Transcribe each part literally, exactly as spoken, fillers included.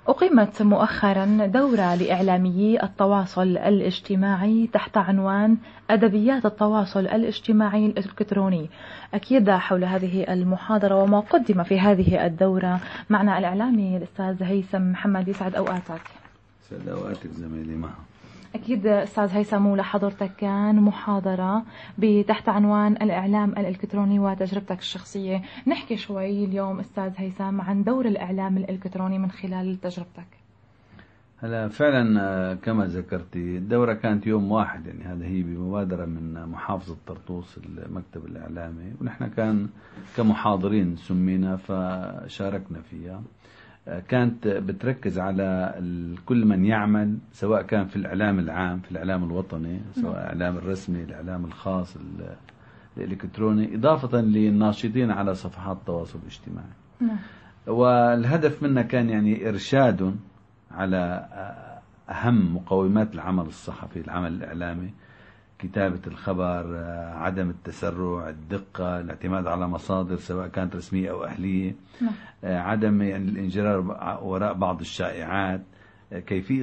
أقيمت مؤخرا دورة لإعلاميي التواصل الاجتماعي تحت عنوان أدبيات التواصل الاجتماعي الإلكتروني. أكيد حول هذه المحاضرة وما قدم في هذه الدورة معنا الإعلامي الأستاذ هيثم محمد. يسعد أوقاتك. يسعد أوقاتك زميلي معه. أكيد أستاذ هيثم، لحضرتك كان محاضرة تحت عنوان الإعلام الإلكتروني وتجربتك الشخصية. نحكي شوي اليوم أستاذ هيثم عن دور الإعلام الإلكتروني من خلال تجربتك. هلا فعلا كما ذكرتي الدورة كانت يوم واحد، يعني هذا هي بمبادرة من محافظة طرطوس المكتب الإعلامي، ونحن كان كمحاضرين سمينا فشاركنا فيها. كانت بتركز على كل من يعمل سواء كان في الإعلام العام، في الإعلام الوطني، سواء الإعلام الرسمي، الإعلام الخاص الإلكتروني، إضافة للناشطين على صفحات التواصل الاجتماعي. والهدف منها كان يعني إرشاد على أهم مقومات العمل الصحفي، العمل الإعلامي: كتابة الخبر، عدم التسرع، الدقة، الاعتماد على مصادر سواء كانت رسمية أو أهلية، نعم. عدم يعني الانجرار وراء بعض الشائعات، كيفية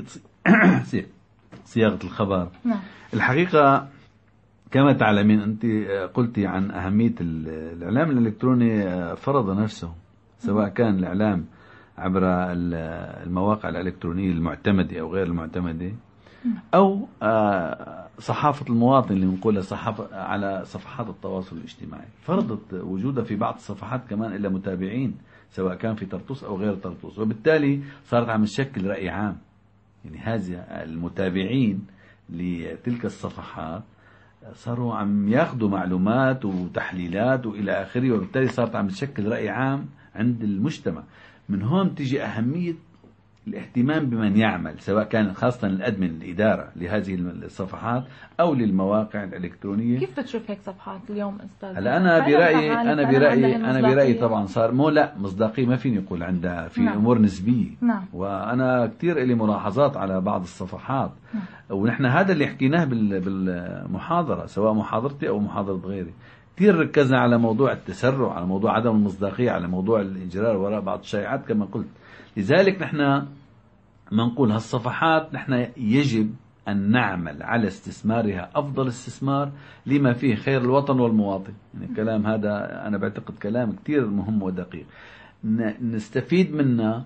صياغة الخبر. نعم. الحقيقة كما تعلمين أنت قلتي عن أهمية الإعلام الإلكتروني، فرض نفسه سواء كان الإعلام عبر المواقع الإلكترونية المعتمدة أو غير المعتمدة، أو صحافة المواطن اللي بنقولها صحافة على صفحات التواصل الاجتماعي. فرضت وجودها في بعض الصفحات كمان إلى متابعين سواء كان في طرطوس أو غير طرطوس، وبالتالي صارت عم تشكل رأي عام. يعني هذه المتابعين لتلك الصفحات صاروا عم ياخذوا معلومات وتحليلات وإلى آخره، وبالتالي صارت عم تشكل رأي عام عند المجتمع. من هون تجي أهمية الاهتمام بمن يعمل، سواء كان خاصة الأدمن الإدارة لهذه الصفحات أو للمواقع الإلكترونية. كيف بتشوف هيك صفحات اليوم أستاذ؟ هلا أنا برأيي أنا برأيي أنا برأيي طبعا صار مو لا مصداقية ما فيني أقول عندها في نعم. أمور نسبية. نعم. وأنا كتير إلي ملاحظات على بعض الصفحات. نعم. ونحن هذا اللي حكيناه بالمحاضرة، سواء محاضرتي أو محاضرة غيري. كثير ركزنا على موضوع التسرع، على موضوع عدم المصداقية، على موضوع الانجرار وراء بعض الشائعات كما قلت. لذلك نحن ما نقول هالصفحات نحن يجب أن نعمل على استثمارها أفضل استثمار لما فيه خير الوطن والمواطن. يعني الكلام هذا أنا بعتقد كلام كتير مهم ودقيق، نستفيد منه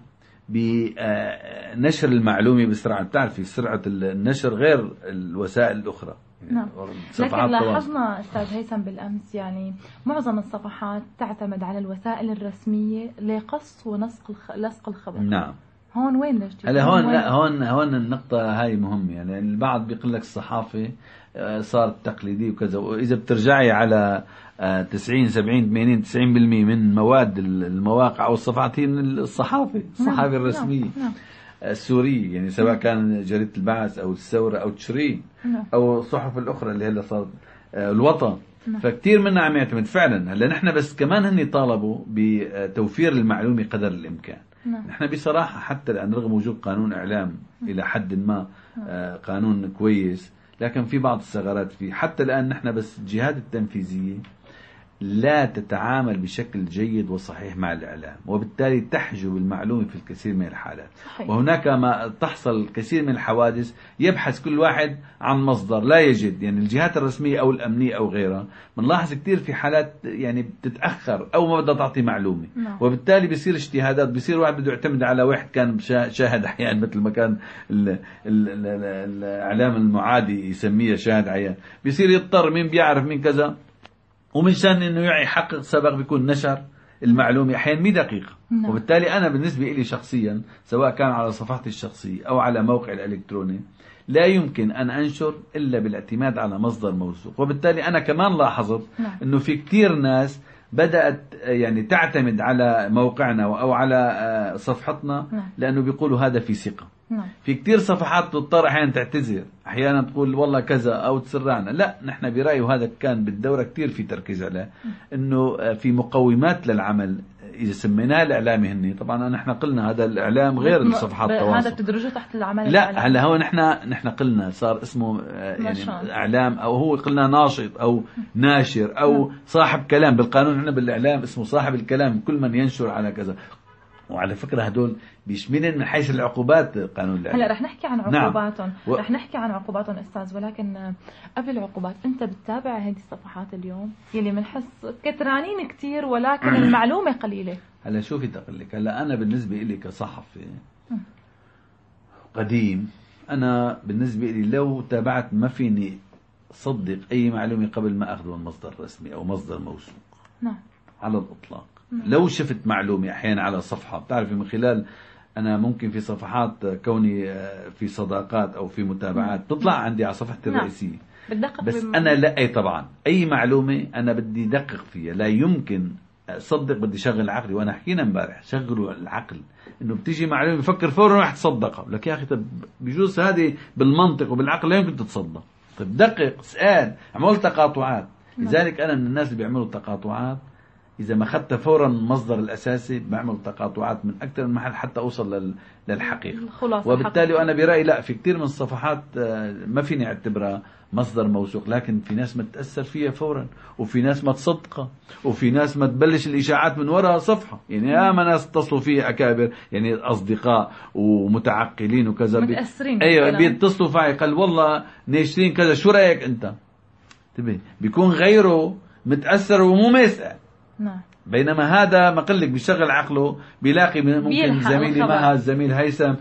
بنشر المعلومة بسرعة. بتعرفي سرعة النشر غير الوسائل الأخرى. نعم. لكن لاحظنا أستاذ هيثم بالأمس يعني معظم الصفحات تعتمد على الوسائل الرسمية لقص ونسق لصق الخبر. نعم. هون وين ليش؟ هلا هون لا هون هون النقطة هاي مهمة. يعني البعض بيقول لك الصحافة صارت تقليدية وكذا، وإذا بترجعي على تسعين سبعين ثمانين تسعين بالمئة من مواد المواقع أو الصفحات هي من الصحافة الصحافة نعم. الرسمية نعم. السورية، يعني سواء كان جريدة البعث أو الثورة أو تشرين نعم. أو الصحف الأخرى اللي هلا صارت الوطن نعم. فكتير منا عم يعتمد فعلا. هلا نحن بس كمان هني طالبوا بتوفير المعلومة قدر الإمكان. نعم. نحن بصراحة حتى الآن رغم وجود قانون إعلام إلى حد ما آه قانون كويس، لكن في بعض الثغرات فيه. حتى الآن نحن بس الجهات التنفيذية لا تتعامل بشكل جيد وصحيح مع الإعلام، وبالتالي تحجب المعلومة في الكثير من الحالات. صحيح. وهناك ما تحصل كثير من الحوادث يبحث كل واحد عن مصدر لا يجد، يعني الجهات الرسمية أو الأمنية أو غيرها. بنلاحظ كثير في حالات يعني بتتأخر أو ما بدها تعطي معلومة. نعم. وبالتالي بيصير اجتهادات، بيصير واحد بده يعتمد على واحد كان شاهد عيان، مثل ما كان الإعلام المعادي يسميه شاهد عيان، بيصير يضطر مين بيعرف مين كذا، ومن شان انه يحقق سبق بيكون نشر المعلومة احيانا مي دقيقة. نعم. وبالتالي انا بالنسبة لي شخصيا سواء كان على صفحتي الشخصية او على موقع الالكتروني لا يمكن ان انشر الا بالاعتماد على مصدر موثوق. وبالتالي انا كمان لاحظت نعم. انه في كتير ناس بدأت يعني تعتمد على موقعنا او على صفحتنا نعم. لانه بيقولوا هذا في ثقة. نعم. في كتير صفحات تضطر احيانا تعتذر، احيانا تقول والله كذا او تسرعنا. لا، نحن برأيي وهذا كان بالدورة كتير في تركيز عليه، انه في مقومات للعمل اذا سميناه الاعلامي هني. طبعا نحن قلنا هذا الاعلام غير الصفحات التواصل، هذا بتدرجه تحت العمل. لا هلا هو نحن نحن قلنا صار اسمه يعني اعلام، او هو قلنا ناشط او ناشر او صاحب كلام. بالقانون احنا بالاعلام اسمه صاحب الكلام، كل من ينشر على كذا. وعلى فكرة هدول بيشملن من حيث العقوبات قانون الإعلام. هلا رح نحكي عن عقوباتهم. نعم. و... رح نحكي عن عقوباتهم أستاذ، ولكن قبل العقوبات أنت بتتابع هذه الصفحات اليوم يلي بنحس كترانين كتير ولكن المعلومة قليلة؟ هلا شوفي تقلك، هلا أنا بالنسبة لي كصحفي قديم، أنا بالنسبة لي لو تابعت ما فيني صدق أي معلومة قبل ما أخذه من مصدر رسمي أو مصدر موثوق. نعم. على الإطلاق. نعم. لو شفت معلومة أحيانا على صفحة، بتعرفي من خلال أنا ممكن في صفحات كوني في صداقات أو في متابعات تطلع عندي على صفحتي الرئيسية. بتدقق بس أنا لا، أي طبعا أي معلومة أنا بدي دقق فيها، لا يمكن صدق، بدي شغل عقلي. وأنا حكينا امبارح شغلوا العقل، إنه بتيجي معلومة بفكر فورا راح تصدقها، لك يا أخي طب بجوز هذه بالمنطق وبالعقل لا يمكن تتصدق. طب دقق، اسأل، عمل تقاطعات. لذلك أنا من الناس اللي بيعملوا تقاطعات، إذا ما أخذت فورا المصدر الأساسي بعمل تقاطعات من أكثر من محل حتى أوصل للحقيقة. وبالتالي وأنا برأيي لا، في كثير من الصفحات ما فيني أعتبرها مصدر موثوق، لكن في ناس ما تتأثر فيها فورا، وفي ناس ما تصدقها، وفي ناس ما تبلش الإشاعات من وراء صفحة. يعني ياما ناس اتصلوا فيها أكابر، يعني أصدقاء ومتعقلين وكذا، متأثرين. أيوة بيتصلوا فيها قال والله ناشرين كذا، شو رأيك أنت؟ تبي بيكون غيره متأثر ومو مسأل. نعم. بينما هذا ما قلك بيشغل عقله، بيلاقي ممكن زميلي ما الزميل هيثم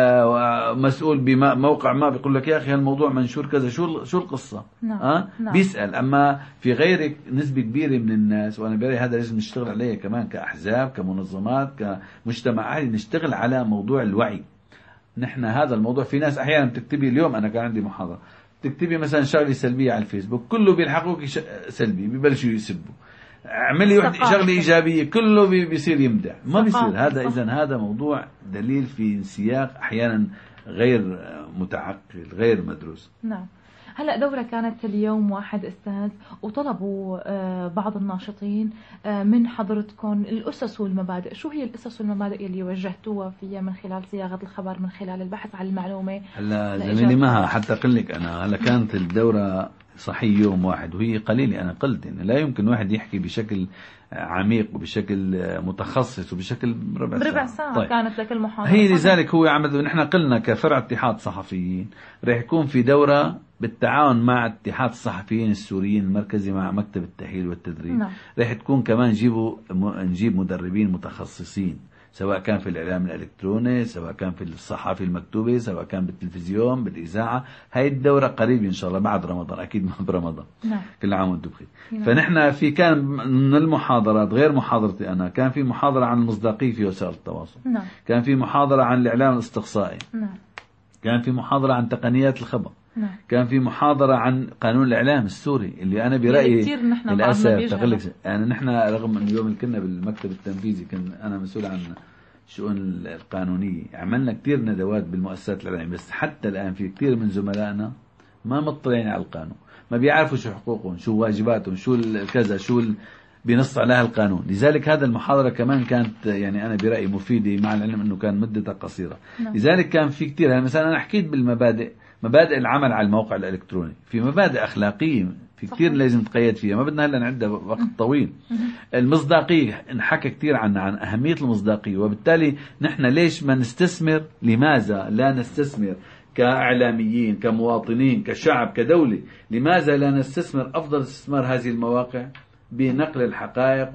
آه مسؤول بموقع ما، بيقول لك يا أخي هالموضوع منشور كذا، شو شو القصة؟ نعم. أه؟ نعم. بيسأل. أما في غيرك نسبة كبيرة من الناس، وأنا برأيي هذا لازم نشتغل عليه كمان كأحزاب كمنظمات كمجتمع عالي، نشتغل على موضوع الوعي. نحن هذا الموضوع في ناس أحيانا بتكتبي، اليوم أنا كان عندي محاضرة تكتبي مثلا شغلة سلبية على الفيسبوك، كله بيلحقوك سلبي، بيبلشوا يسبوا. اعملي واحد شغله ايجابيه كله بيصير يمدح، ما بيصير هذا. اذا هذا موضوع دليل في سياق احيانا غير متعقل غير مدروس. نعم. هلا دورة كانت اليوم واحد أستاذ، وطلبوا بعض الناشطين من حضرتكم الأسس والمبادئ. شو هي الأسس والمبادئ اللي وجهتوها فيها من خلال صياغة الخبر، من خلال البحث عن المعلومة؟ هلا زميلي مها حتى أقول لك أنا، هلا كانت الدورة صحيح يوم واحد وهي قليلة. أنا قلت إن لا يمكن واحد يحكي بشكل عميق وبشكل متخصص وبشكل ربع ساعة. ربع ساعة طيب. كانت لك المحاضرة. هي لذلك هو عمل، نحن قلنا كفرع اتحاد صحفيين رح يكون في دورة بالتعاون مع اتحاد الصحفيين السوريين المركزي مع مكتب التأهيل والتدريب. نعم. رح تكون كمان نجيبوا نجيب مدربين متخصصين، سواء كان في الإعلام الإلكتروني، سواء كان في الصحافة المكتوبة، سواء كان بالتلفزيون بالإذاعة. هاي الدورة قريب إن شاء الله بعد رمضان، أكيد ما برمضان. نعم. كل عام وانتم بخير. نعم. فنحن في كان من المحاضرات غير محاضرتي أنا، كان في محاضرة عن المصداقية في وسائل التواصل. نعم. كان في محاضرة عن الإعلام الاستقصائي. نعم. كان في محاضرة عن تقنيات الخبر. نعم. كان في محاضرة عن قانون الإعلام السوري اللي أنا برأيي للأسف تقلق. يعني نحن رغم أن اليوم كنا بالمكتب التنفيذي، كان أنا مسؤول عن الشؤون القانونية، عملنا كتير ندوات بالمؤسسات الإعلامية، بس حتى الآن في كتير من زملائنا ما مطلعين على القانون، ما بيعرفوا شو حقوقهم، شو واجباتهم، شو كذا، شو بنص عليها القانون. لذلك هذا المحاضرة كمان كانت يعني أنا برأيي مفيدة، مع العلم أنه كان مدتها قصيرة. نعم. لذلك كان في كتير، يعني مثلا أنا حكيت بالمبادئ، مبادئ العمل على الموقع الإلكتروني، في مبادئ أخلاقية في كتير لازم تقيد فيها، ما بدنا هلا نعدها وقت طويل. المصداقية انحكى كتير عن عن أهمية المصداقية، وبالتالي نحن ليش ما نستثمر، لماذا لا نستثمر كإعلاميين كمواطنين كشعب كدولة، لماذا لا نستثمر أفضل استثمار هذه المواقع بنقل الحقائق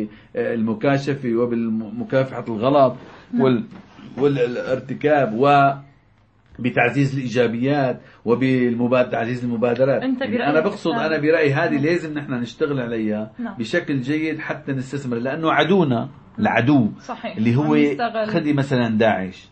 وبالمكاشفة وبالمكافحة الغلط وال والارتكاب و بتعزيز الإيجابيات وبتعزيز المبادرات. يعني أنا بقصد أنا برأيي هذه لازم نحن نشتغل عليها نعم. بشكل جيد حتى نستثمر، لأنه عدونا العدو صحيح. اللي هو خدي مثلا داعش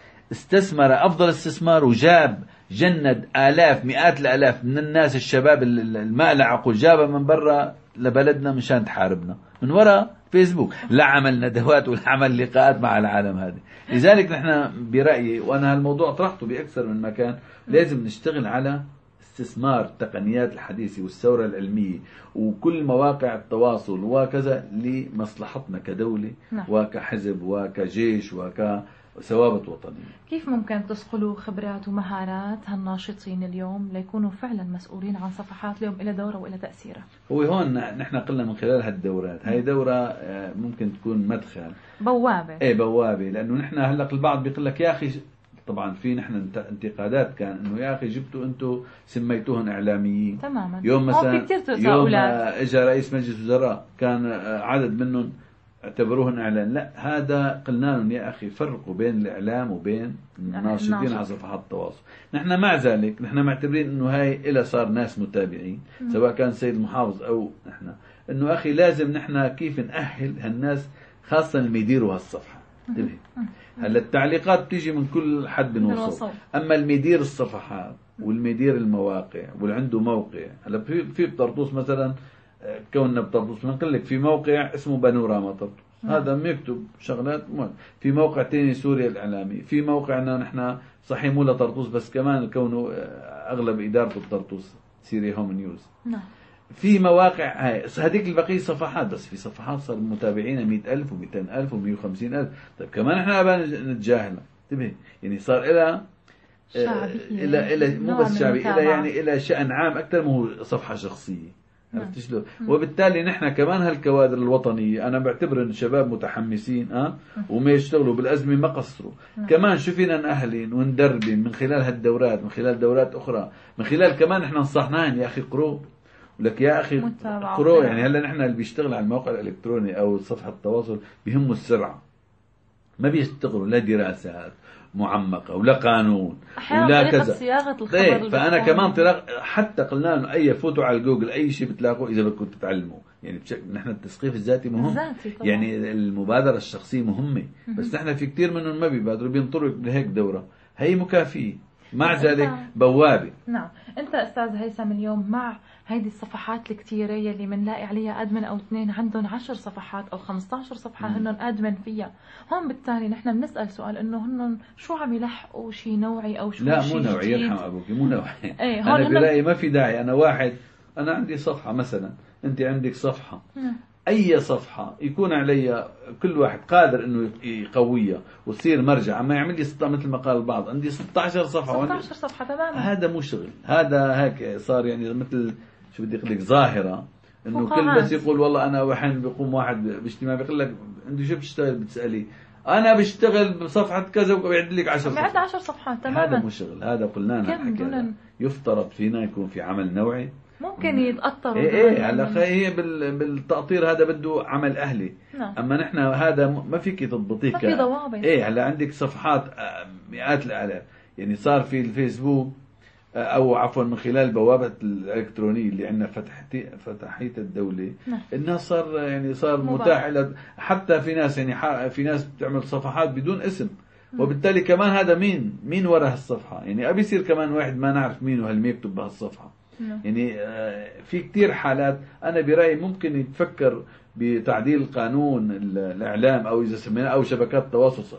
استثمر أفضل استثمار، وجاب جند آلاف مئات الآلاف من الناس الشباب الماء عقول، جابها من برا لبلدنا مشان تحاربنا من وراء فيسبوك، لا عمل ندوات ولا عمل لقاءات مع العالم هذه. لذلك نحن برأيي، وأنا هالموضوع طرحته بأكثر من مكان، لازم نشتغل على استثمار التقنيات الحديثة والثورة العلمية وكل مواقع التواصل وكذا لمصلحتنا كدولة نعم. وكحزب وكجيش وك ثوابت وطنية. كيف ممكن تصقلوا خبرات ومهارات هالناشطين اليوم ليكونوا فعلا مسؤولين عن صفحات اليوم إلى دورة وإلى تأثيرها؟ هو هون نحن قلنا من خلال هالدورات، هاي دورة ممكن تكون مدخل، بوابة. ايه بوابة، لأنه نحن هلق البعض بيقول لك يا أخي، طبعا في نحن انتقادات كان انه يا اخي جبتوا انتم سميتوهم اعلاميين. تماما. يوم مثلا يوم اجى رئيس مجلس وزراء كان عدد منهم اعتبروهن اعلان، لا هذا قلنا لهم يا اخي فرقوا بين الاعلام وبين الناشطين على صفحات التواصل. نحن مع ذلك نحن معتبرين انه هاي إلى صار ناس متابعين، سواء كان السيد المحافظ او نحن، انه اخي لازم نحن كيف نأهل هالناس خاصة اللي يديروا هالصفحة. انتبه، هلا التعليقات بتيجي من كل حد بنوصل، اما المدير الصفحات والمدير المواقع واللي عنده موقع، هلا في في بطرطوس مثلا، كوننا بطرطوس بنقول لك في موقع اسمه بانوراما طرطوس، هذا بيكتب شغلات مهم. في موقع تاني سوريا الإعلامي، في موقعنا نحن صحيح مو لطرطوس بس كمان كونه اغلب ادارته بطرطوس، سيريا هوم نيوز. نعم. في مواقع هاي هذيك البقية صفحات، بس في صفحات صار متابعينها مئة ألف ومئتين ألف ومئة وخمسين ألف. طيب كمان احنا أبغى نتجاهلها. انتبه، يعني صار إلى شعبية، إلى إلى مو بس شعبية، إلى يعني إلى شأن عام أكثر ما هو صفحة شخصية. عرفت شلون؟ وبالتالي نحن كمان هالكوادر الوطنية أنا بعتبر إن شباب متحمسين أه وما يشتغلوا بالأزمة ما قصروا. كمان شو فينا نأهلين وندربين من خلال هالدورات، من خلال دورات أخرى، من خلال كمان نحن نصحناهم يا أخي قروا لك يا أخي قروا. يعني هلا نحن اللي بيشتغل على الموقع الإلكتروني أو صفحة التواصل بيهمه السرعة، ما بيشتغلوا لا دراسات معمقة ولا قانون ولا كذا. صياغة الخبر طيب فأنا كمان طلاق حتى قلنا لهم أي فوتوا على جوجل أي شيء بتلاقوه إذا بدكم تتعلموا. يعني بشكل نحن التثقيف الذاتي مهم، الذاتي طبعا. يعني المبادرة الشخصية مهمة، بس نحن في كتير منهم ما بيبادروا، بينطروا لهيك دورة هي مكافئة، مع ذلك بوابة. نعم. أنت أستاذ هيثم اليوم مع هيدي الصفحات الكتيرة يلي منلاقي عليها أدمن أو اثنين عندهم عشر صفحات أو خمسة عشر صفحة هنن أدمن فيها، هون بالتالي نحن بنسأل سؤال إنه هنن شو عم يلحقوا شيء نوعي أو شو لا شيء مو نوعي، يرحم أبوك مو نوعي. ايه أنا برأيي ما في داعي. أنا واحد أنا عندي صفحة مثلا، أنت عندك صفحة، أي صفحة يكون علي كل واحد قادر إنه يقويها وتصير مرجع، أما يعمل لي ستة مثل ما قال البعض عندي ستة عشر صفحة ستة عشر صفحة تماما. هذا مو شغل، هذا هيك صار يعني مثل شو بدي أقول لك ظاهرة، إنه كل بس يقول والله أنا وحين بيقوم واحد باجتماع بيقول لك أنت شو بتشتغل، بتسألي أنا بشتغل بصفحة كذا وبيعد لك عشر صفحات. بعد عشر صفحات تماما. هذا مو شغل، هذا قلنا لنا يفترض فينا يكون في عمل نوعي. ممكن يتأطروا. ايه ايه هلا هي بالتأطير هذا بده عمل اهلي. نعم. اما نحن هذا ما فيك تضبطيه. ما في ضوابط. ايه هلا عندك صفحات مئات الالاف، يعني صار في الفيسبوك او عفوا من خلال بوابه الالكترونيه اللي عندنا فتحتي فتحيه الدوله. نعم. الناس صار يعني صار متاح له، حتى في ناس يعني في ناس بتعمل صفحات بدون اسم. وبالتالي كمان هذا مين مين وراء هالصفحه، يعني ابي يصير كمان واحد ما نعرف مين وهل يكتب بهالصفحه. يعني في كتير حالات أنا برأيي ممكن يتفكر بتعديل قانون الإعلام أو إذا سميناه أو شبكات التواصل،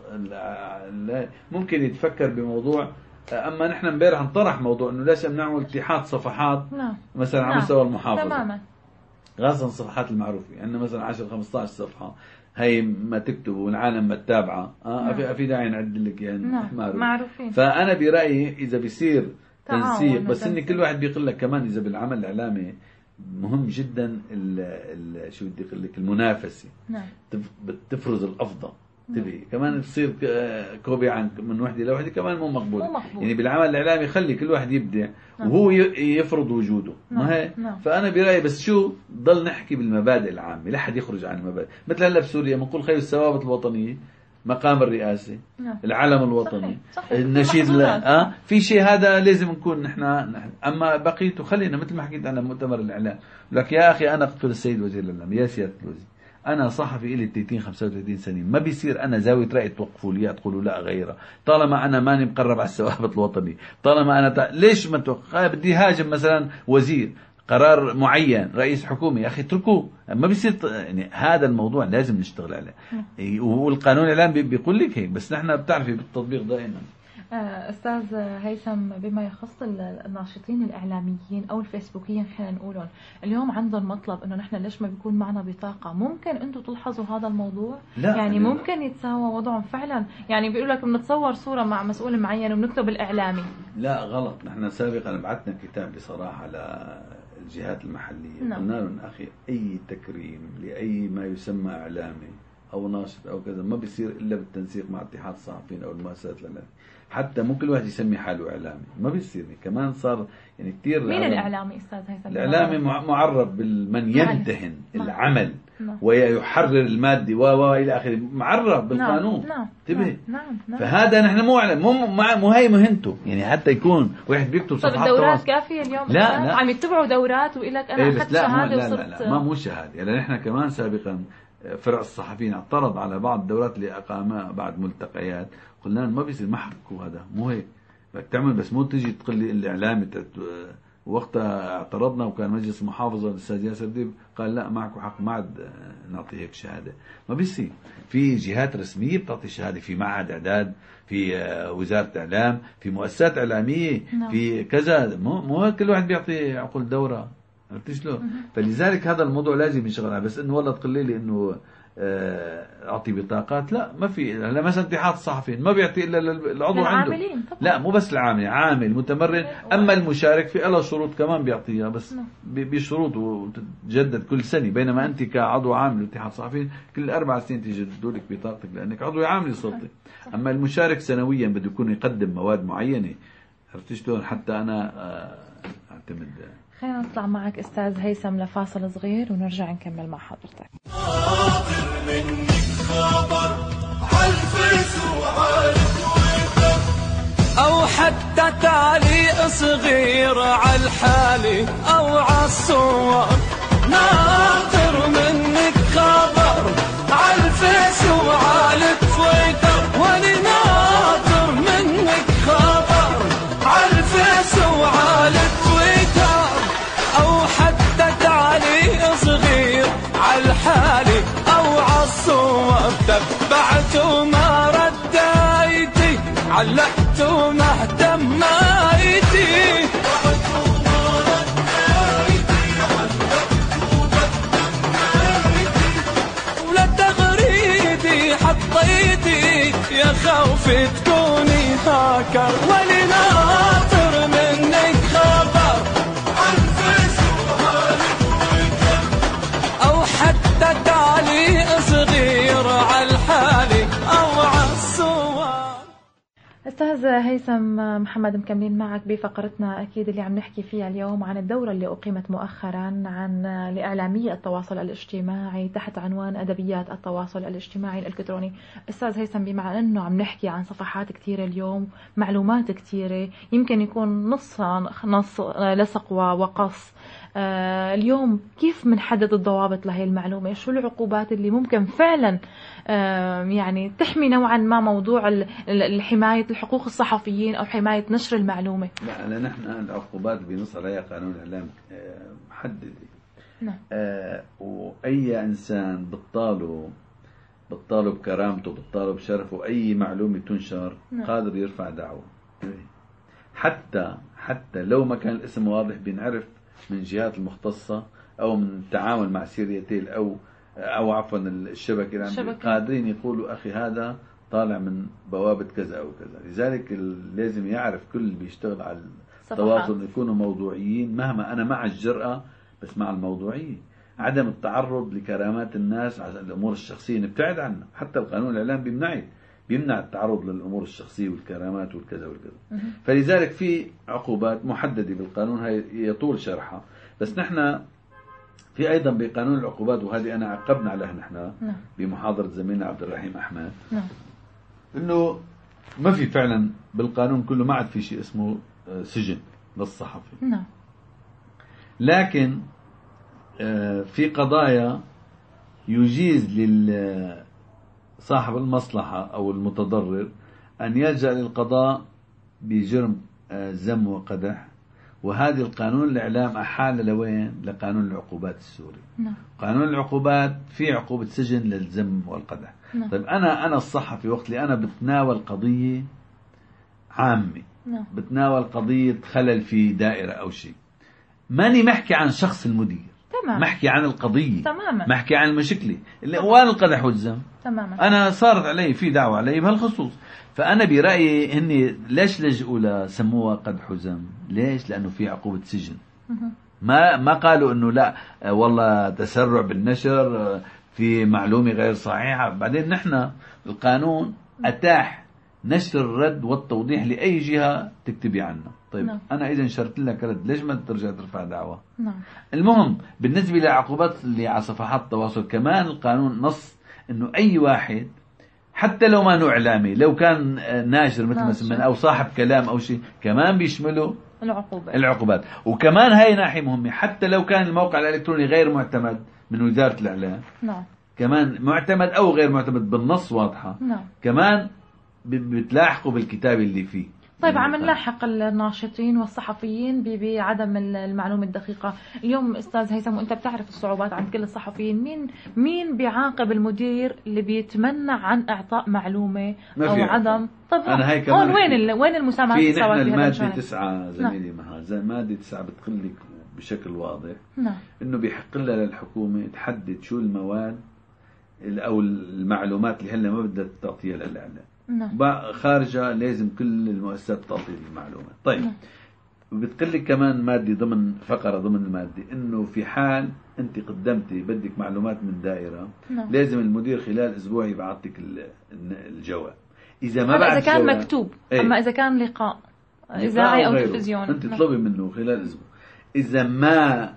ممكن يتفكر بموضوع. أما نحن امبارح انطرح موضوع إنه لازم نعمل اتحاد صفحات. نعم. مثلا على مستوى المحافظة تماما، خاصة الصفحات المعروفة، عندنا يعني مثلا عشرة خمسة عشر صفحة هي ما تكتبوا والعالم ما تتابعها. اه في في داعي نعد لك يعني. نعم. معروفين. فأنا برأيي إذا بيصير تنسيق، بس ان كل واحد بيقول لك كمان اذا بالعمل الاعلامي مهم جدا ال ال شو بدي اقول لك المنافسه. نعم. بتفرز الافضل. تبي كمان تصير كوبي عن من وحده لوحده كمان مو مقبول. مو مقبول. يعني بالعمل الاعلامي خلي كل واحد يبدع. نعم. وهو يفرض وجوده. نعم. ما هي. نعم. فانا برايي بس شو ضل نحكي بالمبادئ العامه، لا حد يخرج عن المبادئ. مثل هلا بسوريا بنقول خير الثوابت الوطنيه، مقام الرئاسة. نعم. العلم الوطني. صحيح. صحيح. النشيد اه في شيء هذا لازم نكون نحن, نحن اما بقيته خلينا مثل ما حكيت انا مؤتمر الاعلام لك يا اخي انا اقتل السيد وزير الاعلام. يا سياده الوزير انا صحفي لي ثلاثين خمسة وثلاثين سنه، ما بيصير انا زاويه راي توقفوا لي تقولوا لا غيره، طالما انا ماني مقرب على الثوابت الوطني، طالما انا تع... ليش ما توقف بدي هاجم مثلا وزير قرار معين رئيس حكومة، يا أخي اتركوه، ما بيصير. يعني هذا الموضوع لازم نشتغل عليه. والقانون الإعلام بيقول لك هيك، بس نحن بتعرفي بالتطبيق دائما. أستاذ هيثم، بما يخص الناشطين الإعلاميين أو الفيسبوكيين خلينا نقولون، اليوم عندهم مطلب إنه نحن ليش ما بيكون معنا بطاقة. ممكن أنتم تلحظوا هذا الموضوع؟ لا يعني ممكن يتساوى وضعهم فعلا، يعني بيقولوا لك بنتصور صورة مع مسؤول معين وبنكتب الإعلامي. لا غلط. نحن سابقا بعثنا كتاب بصراحة على الجهات المحلية، نعم. قلنا لهم أخي أي تكريم لأي ما يسمى إعلامي أو ناشط أو كذا ما بيصير إلا بالتنسيق مع اتحاد الصحفيين أو المؤسسات الإعلامية. حتى مو كل واحد يسمي حاله إعلامي، ما بيصير. كمان صار يعني كثير. مين الإعلامي أستاذ هيثم؟ الإعلامي معرف بالمن يمتهن نعم. العمل نعم. ويحرر المادي و و إلى آخره، معرف بالقانون. نعم. انتبه. نعم. نعم. فهذا نحن مو علم، مو مو هي مهنته، يعني حتى يكون واحد بيكتب صفحات. طب الدورات كافية اليوم؟ لا لا عم يتبعوا دورات ويقول لك أنا إيه أخذت لا شهادة لا وصرت. لا, لا, لا ما مو شهادة. يعني نحن كمان سابقا فرع الصحفيين اعترض على بعض الدورات اللي أقامها بعد ملتقيات، قلنا ما بيصير، ما حقكم هذا، مو هيك بدك تعمل. بس مو تجي تقول لي الإعلامي. وقتها اعترضنا، وكان مجلس المحافظة الأستاذ ياسر ديب قال لا معكم حق، ما عاد نعطي هيك شهادة. ما بيصير. في جهات رسمية بتعطي شهادة، في معهد إعداد، في وزارة إعلام، في مؤسسات إعلامية، في كذا. مو مو كل واحد بيعطي عقول دورة، عرفت شلون؟ فلذلك هذا الموضوع لازم ينشغل عليه. بس انه والله تقول لي انه اعطي بطاقات، لا ما في. هلا مثلا اتحاد الصحفيين ما بيعطي الا العضو عنده. لا مو بس العامل، عامل متمرن. اما المشارك في له شروط كمان بيعطيها، بس بشروط وتتجدد كل سنه. بينما انت كعضو عامل اتحاد الصحفيين كل اربع سنين تجددوا لك بطاقتك لانك عضو عامل صرتي. اما المشارك سنويا بده يكون يقدم مواد معينه، عرفت شلون؟ حتى انا اعتمد. خلينا نطلع معك أستاذ هيثم لفاصل صغير ونرجع نكمل مع حضرتك. حاضر منك خبر عالفيس وعالتويتر، أو حتى تعليق صغير عالحالي أو عالصور. ناطر منك خبر عالفيس وعالتويتر، وأنا ناطر منك خبر عالفيس وعالتويتر، أو حتى تعليق صغير عالحالي أو عالصور. تبعت وما رديتي، علقت وما اهتميتي، تبعت وما رديتي، علقت وما اهتميتي، ولا تغريدي حطيتي يا خوفي تكوني هاكر. ولي ناطر منك خبر أو حتى تعليق صغير عالحالي أو عالصور. أستاذ هيثم محمد، مكملين معك بفقرتنا أكيد اللي عم نحكي فيها اليوم عن الدورة اللي أقيمت مؤخرا عن لإعلامية التواصل الاجتماعي تحت عنوان أدبيات التواصل الاجتماعي الإلكتروني. أستاذ هيثم، بما أنه عم نحكي عن صفحات كثيرة اليوم، معلومات كثيرة، يمكن يكون نصها نص لصق وقص. آه اليوم كيف منحدد الضوابط لهي المعلومة؟ شو العقوبات اللي ممكن فعلا آه يعني تحمي نوعا ما موضوع الحماية حقوق الصحفيين أو حماية نشر المعلومة؟ لا لا نحن العقوبات بنص عليها قانون الإعلام محددة. نعم. آه وأي إنسان بتطالب بتطالب بكرامته، بتطالب بشرفه، أي معلومة تنشر نعم. قادر يرفع دعوة. حتى حتى لو ما كان الاسم واضح بينعرف من جهات المختصة أو من التعامل مع سيريتيل أو أو عفوا الشبكة, الشبكة. قادرين يقولوا أخي هذا طالع من بوابة كذا أو كذا. لذلك لازم يعرف كل اللي بيشتغل على التواصل يكونوا موضوعيين، مهما أنا مع الجرأة بس مع الموضوعية. عدم التعرض لكرامات الناس على الأمور الشخصية نبتعد عنها. حتى القانون الإعلام بيمنع بيمنع التعرض للأمور الشخصية والكرامات والكذا والكذا. فلذلك في عقوبات محددة بالقانون، هي يطول شرحها. بس نحن في أيضا بقانون العقوبات، وهذه أنا عقبنا عليها نحن بمحاضرة زميلنا عبد الرحيم أحمد، إنه ما في فعلا بالقانون كله ما عاد في شيء اسمه سجن للصحفي. لكن في قضايا يجيز لصاحب المصلحة أو المتضرر أن يلجأ للقضاء بجرم ذم وقدح، وهذه القانون الإعلام أحال لوين؟ لقانون العقوبات السوري. نعم. قانون العقوبات في عقوبة سجن للذم والقدح. نعم. طيب أنا أنا الصحفي وقت اللي أنا بتناول قضية عامة نعم. بتناول قضية خلل في دائرة أو شيء، ماني محكي عن شخص المدير، تمام. محكي عن القضية، تماما. محكي عن المشكلة اللي وين القدح والزم. تماما. أنا صارت علي في دعوة علي بهالخصوص، فأنا برأيي هني ليش لجؤوا لسموها قدح وزم؟ ليش؟ لأنه في عقوبة سجن. ما ما قالوا إنه لا والله تسرع بالنشر في معلومة غير صحيحة. بعدين نحن القانون أتاح نشر الرد والتوضيح لأي جهة تكتبي عنه. طيب نعم. أنا إذا نشرت لك رد ليش ما ترجع ترفع دعوة؟ نعم. المهم بالنسبة لعقوبات اللي على صفحات التواصل كمان القانون نص إنه أي واحد حتى لو ما نوع إعلامي لو كان ناشر مثل ما سمينا أو صاحب كلام أو شيء كمان بيشمله العقوبات. العقوبات. وكمان هاي ناحية مهمة، حتى لو كان الموقع الإلكتروني غير معتمد من وزارة الإعلام، نعم. كمان معتمد أو غير معتمد بالنص واضحة، نعم. كمان بتلاحقوا بالكتاب اللي فيه. طيب عم نلاحق الناشطين والصحفيين بعدم المعلومة الدقيقة. اليوم أستاذ هيثم وأنت بتعرف الصعوبات عند كل الصحفيين، مين مين بيعاقب المدير اللي بيتمنع عن إعطاء معلومة أو عدم؟ طب أنا هيك هون وين ال... وين المسامحة؟ في نحن المادة تسعة زميلي نعم. مها زي مادة تسعة بتقول لك بشكل واضح نعم. إنه بيحق لها للحكومة تحدد شو المواد أو المعلومات اللي هلا ما بدها تعطيها للإعلام. نعم. خارجة لازم كل المؤسسات تعطي المعلومات. طيب نعم. بتقول لك كمان مادة ضمن فقرة ضمن المادة إنه في حال أنت قدمتي بدك معلومات من دائرة، نعم. لازم المدير خلال أسبوع يبعث لك الجواب. إذا ما بعد إذا كان جواب مكتوب، ايه؟ أما إذا كان لقاء إذاعي أو تلفزيون أنت نعم. تطلبي منه خلال أسبوع. إذا ما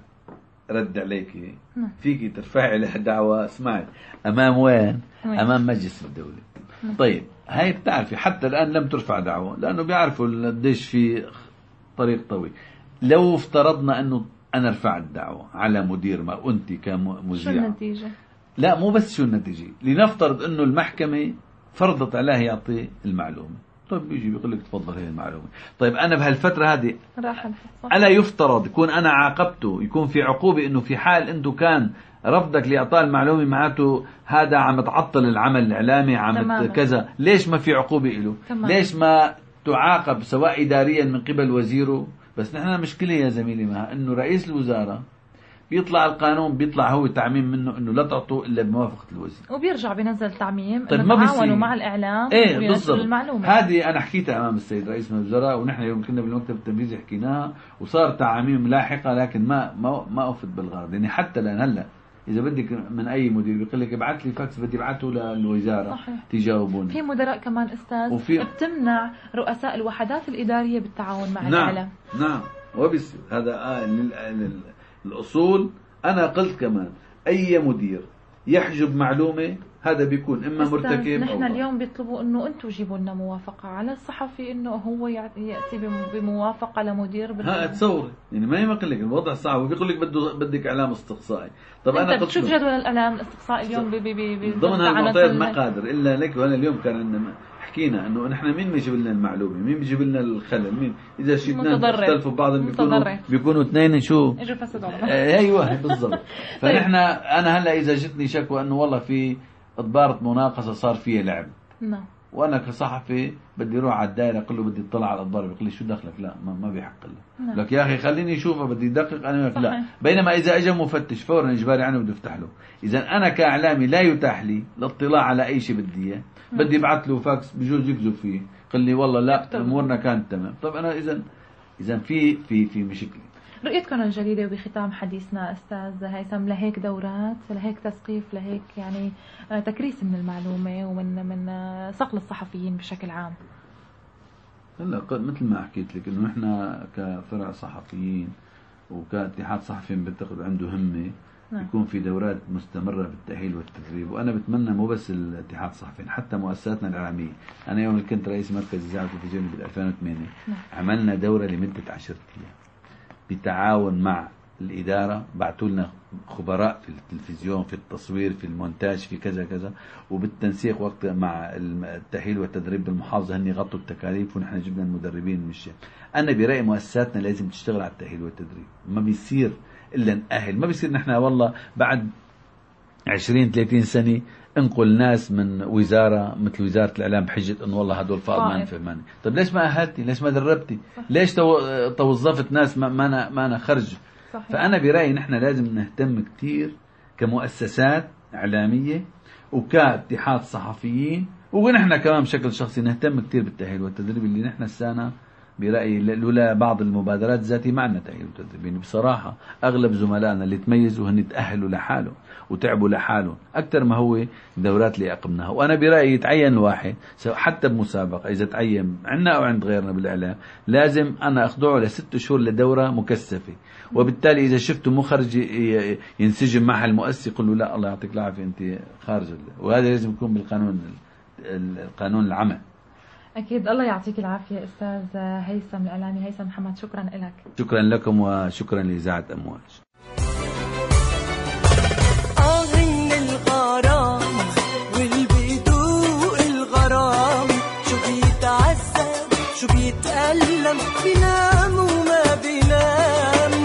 رد عليك نعم. فيك ترفعي له دعوة. اسمعي أمام وين؟ وين؟ أمام مجلس الدولة. نعم. طيب هاي بتعرفي حتى الآن لم ترفع دعوة لأنه بيعرفوا قديش في طريق طويل. لو افترضنا أنه أنا رفعت دعوة على مدير ما وأنت كمذيع، شو النتيجة؟ لا مو بس شو النتيجة، لنفترض أنه المحكمة فرضت عليه يعطي المعلومة. طيب بيجي بيقول لك تفضل هي المعلومة. طيب أنا بهالفترة هذه ألا يفترض يكون أنا عاقبته، يكون في عقوبة إنه في حال أنه كان رفضك لإعطاء المعلومة معناته هذا عم تعطل العمل الإعلامي عم تماما. كذا، ليش ما في عقوبة له؟ ليش ما تعاقب سواء إداريا من قبل وزيره؟ بس نحن مشكلة يا زميلي ما إنه رئيس الوزارة بيطلع القانون بيطلع هو تعميم منه انه لا تعطوا الا بموافقه الوزير، وبيرجع بينزل تعميم. طيب ما بيصير مع الاعلام ايه بالضبط. المعلومه هذه انا حكيتها امام السيد رئيس الوزراء ونحن يوم كنا بالمكتب التنفيذي حكيناها وصار تعاميم لاحقه، لكن ما ما ما اوفت بالغرض. يعني حتى الان هلا اذا بدك من اي مدير بيقول لك ابعث لي فاكس بدي ابعثه للوزاره تجاوبوني. في مدراء كمان استاذ وفي... بتمنع رؤساء الوحدات الاداريه بالتعاون مع نعم. الاعلام. نعم وبيصير هذا آه لل... الاصول. أنا قلت كمان أي مدير يحجب معلومة هذا بيكون إما مرتكب أو نحن اليوم بيطلبوا إنه أنتم جيبوا لنا موافقة على الصحفي إنه هو يأتي بموافقة لمدير بال... ها تصور يعني ما يمكن لك الوضع صعب وبيقول لك بده بدك إعلام استقصائي. طب أنا قلت شو جدول الإعلام الاستقصائي اليوم بي بي بي ضمن هالمعطيات ما قادر إلا لك. وأنا اليوم كان عندنا حكينا إنه نحن مين بيجيب لنا المعلومة، مين بيجيب لنا الخلل، مين إذا شيء اثنين اختلفوا ببعضهم بيكونوا بيكونوا اثنين شو اجوا فسدوا. ايوه بالضبط. فنحن انا هلا اذا جتني شكوى انه والله في اضبارة مناقصة صار فيها لعب، نعم، وانا كصحفي بدي اروح على الدائرة اقول له بدي اطلع على الاضبار، بيقول لي شو دخلك؟ لا ما, ما بيحق له. نعم. لك يا اخي خليني اشوفه بدي ادقق انا لا. بينما اذا اجى مفتش فورا اجباري عنه بده يفتح له. اذا انا كاعلامي لا يتاح لي الاطلاع على اي شيء بدي اياه، بدي ابعث له فاكس بجوز يكذب فيه قال لي والله لا امورنا كانت تمام. طب انا اذا اذا في في في مشكله. رؤيتكم الجديدة وبختام حديثنا أستاذ هيثم لهيك دورات، لهيك تثقيف، لهيك يعني تكريس من المعلومة ومن من صقل الصحفيين بشكل عام؟ هلا مثل ما حكيت لك إنه إحنا كفرع صحفيين وكاتحاد صحفيين بتاخذ عنده همة نعم. يكون في دورات مستمرة بالتأهيل والتدريب. وأنا بتمنى مو بس الاتحاد الصحفيين حتى مؤسساتنا الإعلامية. أنا يوم كنت رئيس مركز إذاعة التلفزيون بال ألفين وثمانية نعم. عملنا دورة لمدة عشرة أيام بتعاون مع الإدارة، بعثوا لنا خبراء في التلفزيون في التصوير في المونتاج في كذا كذا، وبالتنسيق وقت مع التأهيل والتدريب بالمحافظة هن يغطوا التكاليف ونحن جبنا المدربين من الشيء. أنا برأيي مؤسساتنا لازم تشتغل على التأهيل والتدريب، ما بيصير إلا نأهل، ما بيصير نحن والله بعد عشرين ثلاثين سنة انقل ناس من وزارة مثل وزارة الإعلام بحجة إنه والله هدول فائض ما نفهماني. طب ليش ما أهلتي؟ ليش ما دربتي؟ صح. ليش تو... توظفت ناس ما ما أنا ما أنا خرج؟ صحيح. فأنا برأيي نحن لازم نهتم كتير كمؤسسات إعلامية وكاتحاد صحفيين، ونحن كمان بشكل شخصي نهتم كتير بالتأهيل والتدريب اللي نحن السنة برأيي لولا بعض المبادرات ذاتي ما عندنا تأهيل وتدريب. يعني بصراحة أغلب زملائنا اللي تميزوا هن تأهلوا لحالهم وتعبوا لحالهم أكثر ما هو دورات اللي أقمناها. وأنا برأيي يتعين واحد حتى بمسابقة إذا تعين عندنا أو عند غيرنا بالإعلام لازم أنا أخضعه لست شهور لدورة مكثفة، وبالتالي إذا شفته مخرج ينسجم معها المؤسس يقول له لا الله يعطيك العافية أنت خارج، وهذا لازم يكون بالقانون القانون العمل. أكيد. الله يعطيك العافية أستاذ هيثم الإعلامي هيثم محمد، شكرا لك. شكرا لكم وشكرا لإذاعة أمواج. آهن الغرام والبدوء الغرام شو بيتعذب شو بيتألم بينام وما بينام